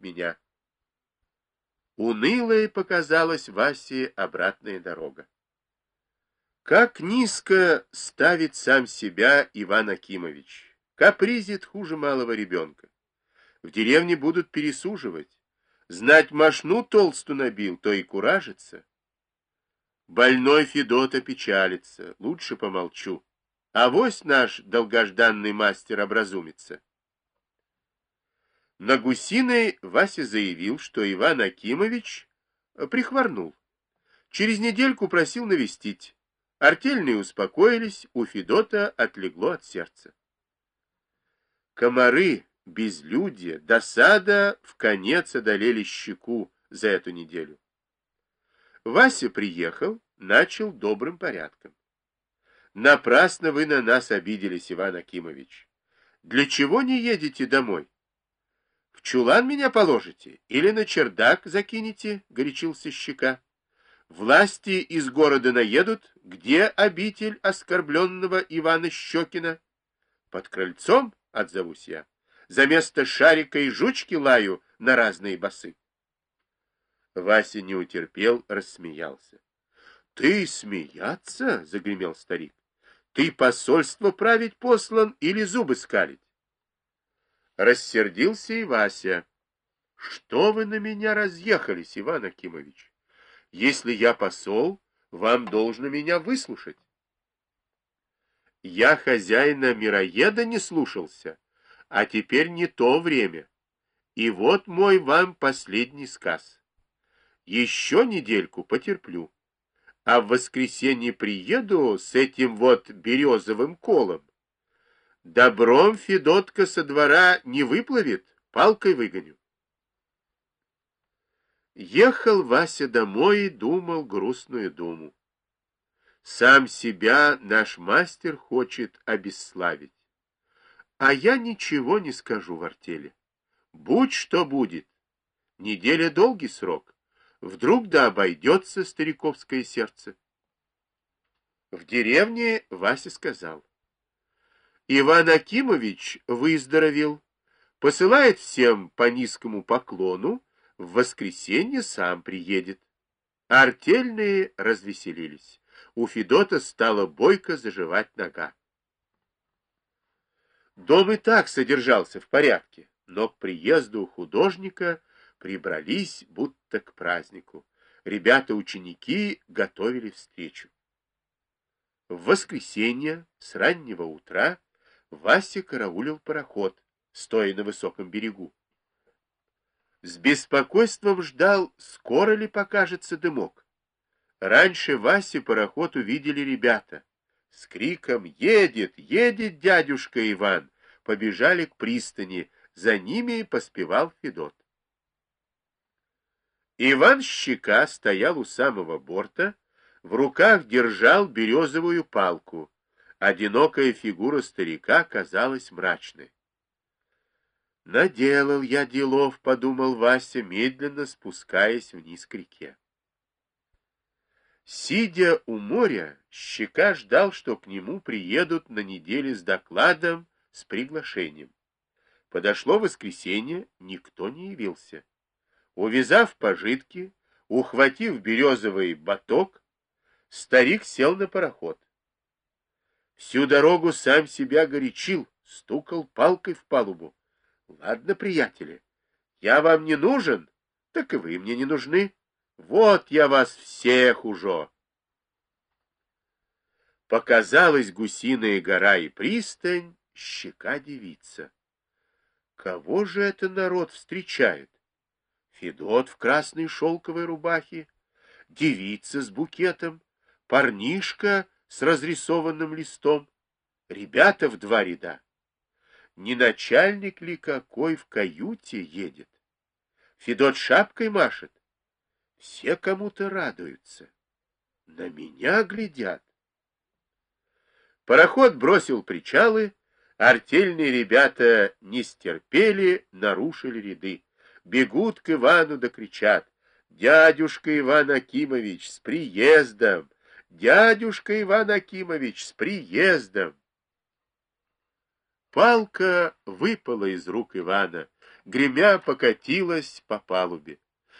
меня. Унылой показалась Васе обратная дорога. Как низко ставит сам себя Иван Акимович. Капризит хуже малого ребенка. В деревне будут пересуживать. Знать мошну толсту набил, то и куражится. Больной Федот опечалится, лучше помолчу. Авось наш долгожданный мастер образумится. На Гусиной Вася заявил, что Иван Акимович прихворнул. Через недельку просил навестить. Артельные успокоились, у Федота отлегло от сердца. Комары, безлюдье, досада вконец одолели щеку за эту неделю. Вася приехал, начал добрым порядком. Напрасно вы на нас обиделись, Иван Акимович. Для чего не едете домой? В чулан меня положите или на чердак закинете, горячился Щека. Власти из города наедут, где обитель оскорбленного Ивана Щекина? Под крыльцом отзовусь я. За место шарика и жучки лаю на разные басы. Вася не утерпел, рассмеялся. — Ты смеяться? — загремел старик. — Ты посольство править послан или зубы скалить? Рассердился и Вася. — Что вы на меня разъехались, Иван Акимович? Если я посол, вам должно меня выслушать. Я хозяина мироеда не слушался, а теперь не то время. И вот мой вам последний сказ. Еще недельку потерплю, а в воскресенье приеду с этим вот березовым колом. Добром Федотка со двора не выплывет, палкой выгоню. Ехал Вася домой и думал грустную думу. Сам себя наш мастер хочет обесславить. А я ничего не скажу в артели. Будь что будет. Неделя долгий срок. Вдруг да обойдется стариковское сердце. В деревне Вася сказал. Иван Акимович выздоровел, посылает всем по низкому поклону, в воскресенье сам приедет. Артельные развеселились. У Федота стала бойко заживать нога. Дом и так содержался в порядке, но к приезду художника прибрались будто к празднику. Ребята-ученики готовили встречу. В воскресенье с раннего утра Вася караулил пароход, стоя на высоком берегу. С беспокойством ждал, скоро ли покажется дымок. Раньше Васе пароход увидели ребята. С криком «Едет! Едет дядюшка Иван!» побежали к пристани, за ними поспевал Федот. Иван Щека стоял у самого борта, в руках держал березовую палку. Одинокая фигура старика казалась мрачной. «Наделал я делов», — подумал Вася, медленно спускаясь вниз к реке. Сидя у моря, Щека ждал, что к нему приедут на неделе с докладом, с приглашением. Подошло воскресенье, никто не явился. Увязав пожитки, ухватив березовый боток, старик сел на пароход. Всю дорогу сам себя горячил, стукал палкой в палубу. Ладно, приятели, я вам не нужен, так и вы мне не нужны. Вот я вас всех уже. Показалась гусиная гора и пристань, Щека девица. Кого же это народ встречает? Федот в красной шелковой рубахе, девица с букетом, парнишка с разрисованным листом, ребята в два ряда. Не начальник ли какой в каюте едет? Федот шапкой машет. Все кому-то радуются. На меня глядят. Пароход бросил причалы, артельные ребята не стерпели, нарушили ряды. Бегут к Ивану да кричат: «Дядюшка Иван Акимович, с приездом! Дядюшка Иван Акимович, с приездом!» Палка выпала из рук Ивана. гремя покатилась по палубе.